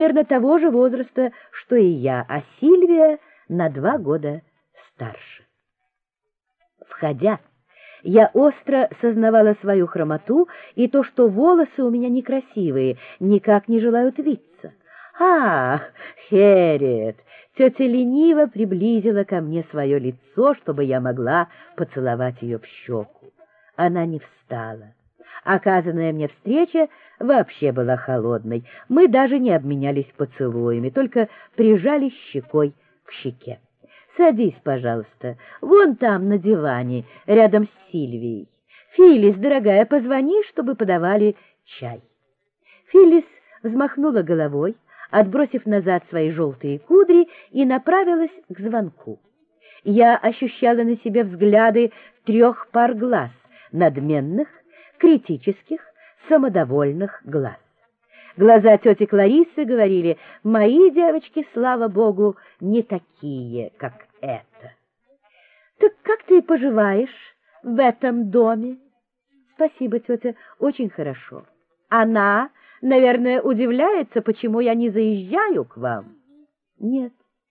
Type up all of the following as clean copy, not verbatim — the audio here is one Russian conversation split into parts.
примерно того же возраста, что и я, а Сильвия на 2 года старше. Входя, я остро сознавала свою хромоту и то, что волосы у меня некрасивые, никак не желают виться. «Ах, Хэрриет!» Тетя лениво приблизила ко мне свое лицо, чтобы я могла поцеловать ее в щеку. Она не встала. Оказанная мне встреча вообще была холодной. Мы даже не обменялись поцелуями, только прижались щекой к щеке. «Садись, пожалуйста, вон там, на диване, рядом с Сильвией. Филлис, дорогая, позвони, чтобы подавали чай». Филлис взмахнула головой, отбросив назад свои желтые кудри, и направилась к звонку. Я ощущала на себе взгляды 3 пар глаз, надменных, критических, самодовольных глаз. Глаза тети Кларисы говорили: «Мои девочки, слава богу, не такие, как эта». «Так как ты поживаешь в этом доме?» «Спасибо, тетя, очень хорошо. Она, наверное, удивляется, почему я не заезжаю к вам». «Нет,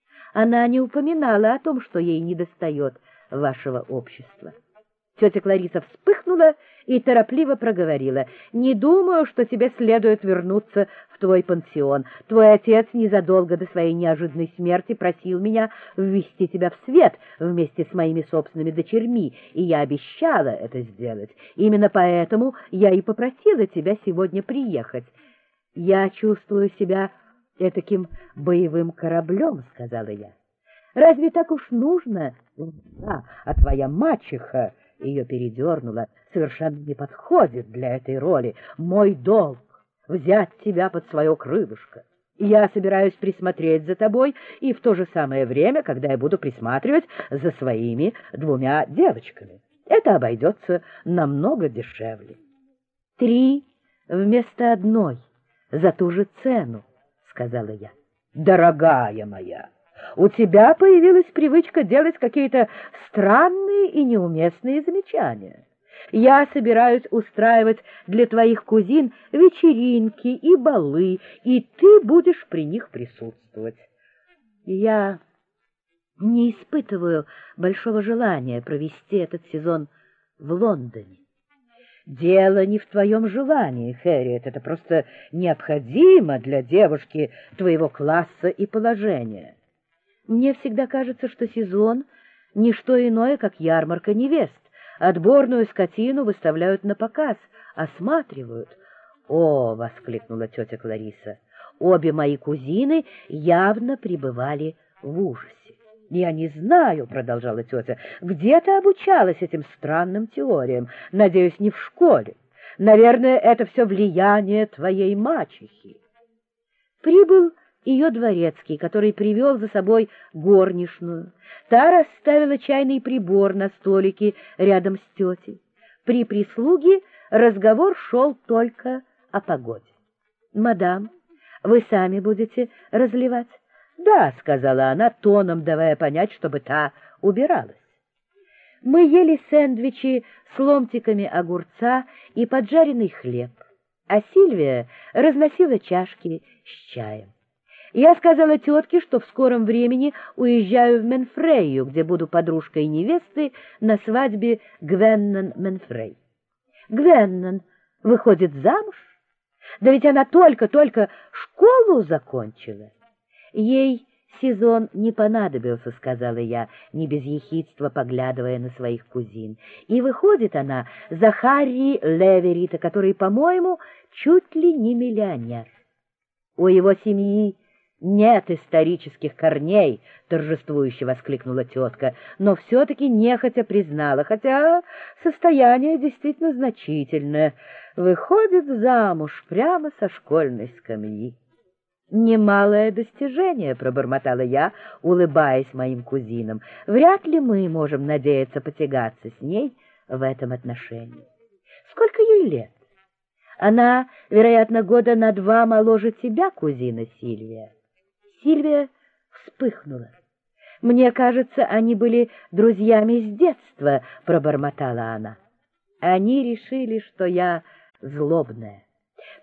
она не упоминала о том, что ей недостает вашего общества». Тетя Клариса вспыхнула и торопливо проговорила: «Не думаю, что тебе следует вернуться в твой пансион. Твой отец незадолго до своей неожиданной смерти просил меня ввести тебя в свет вместе с моими собственными дочерьми, и я обещала это сделать. Именно поэтому я и попросила тебя сегодня приехать». «Я чувствую себя этаким боевым кораблем», — сказала я. «Разве так уж нужно?» «Да, а твоя мачеха...» Ее передернуло. «Совершенно не подходит для этой роли. Мой долг — взять тебя под свое крылышко. Я собираюсь присмотреть за тобой и в то же самое время, когда я буду присматривать за своими 2 девочками. Это обойдется намного дешевле». 3 вместо 1 за ту же цену, — сказала я. «Дорогая моя, у тебя появилась привычка делать какие-то странные и неуместные замечания. Я собираюсь устраивать для твоих кузин вечеринки и балы, и ты будешь при них присутствовать. Я не испытываю большого желания провести этот сезон в Лондоне». «Дело не в твоем желании, Хэрриет, это просто необходимо для девушки твоего класса и положения». «Мне всегда кажется, что сезон — не что иное, как ярмарка невест. Отборную скотину выставляют на показ, осматривают». «О!» — воскликнула тетя Клариса. Обе мои кузины явно пребывали в ужасе. «Я не знаю, — продолжала тетя, — где ты обучалась этим странным теориям? Надеюсь, не в школе. Наверное, это все влияние твоей мачехи». Прибыл ее дворецкий, который привел за собой горничную. Та расставила чайный прибор на столике рядом с тетей. При прислуге разговор шел только о погоде. «Мадам, вы сами будете разливать?» «Да», — сказала она, тоном давая понять, чтобы та убиралась. Мы ели сэндвичи с ломтиками огурца и поджаренный хлеб, а Сильвия разносила чашки с чаем. Я сказала тетке, что в скором времени уезжаю в Менфрейю, где буду подружкой невесты на свадьбе Гвеннон Менфрей. Гвеннон выходит замуж? Да ведь она только-только школу закончила. Ей сезон не понадобился, — сказала я, не без ехидства поглядывая на своих кузин. И выходит она за Харри Леверита, который, по-моему, чуть ли не миллионер. У его семьи нет исторических корней, — торжествующе воскликнула тетка, но все-таки нехотя признала, хотя состояние действительно значительное. Выходит замуж прямо со школьной скамьи. «Немалое достижение», — пробормотала я, улыбаясь моим кузинам. «Вряд ли мы можем надеяться потягаться с ней в этом отношении». «Сколько ей лет?» «Она, вероятно, года на 2 моложе тебя, кузина Сильвия». Сильвия вспыхнула. «Мне кажется, они были друзьями с детства», — пробормотала она. «Они решили, что я злобная».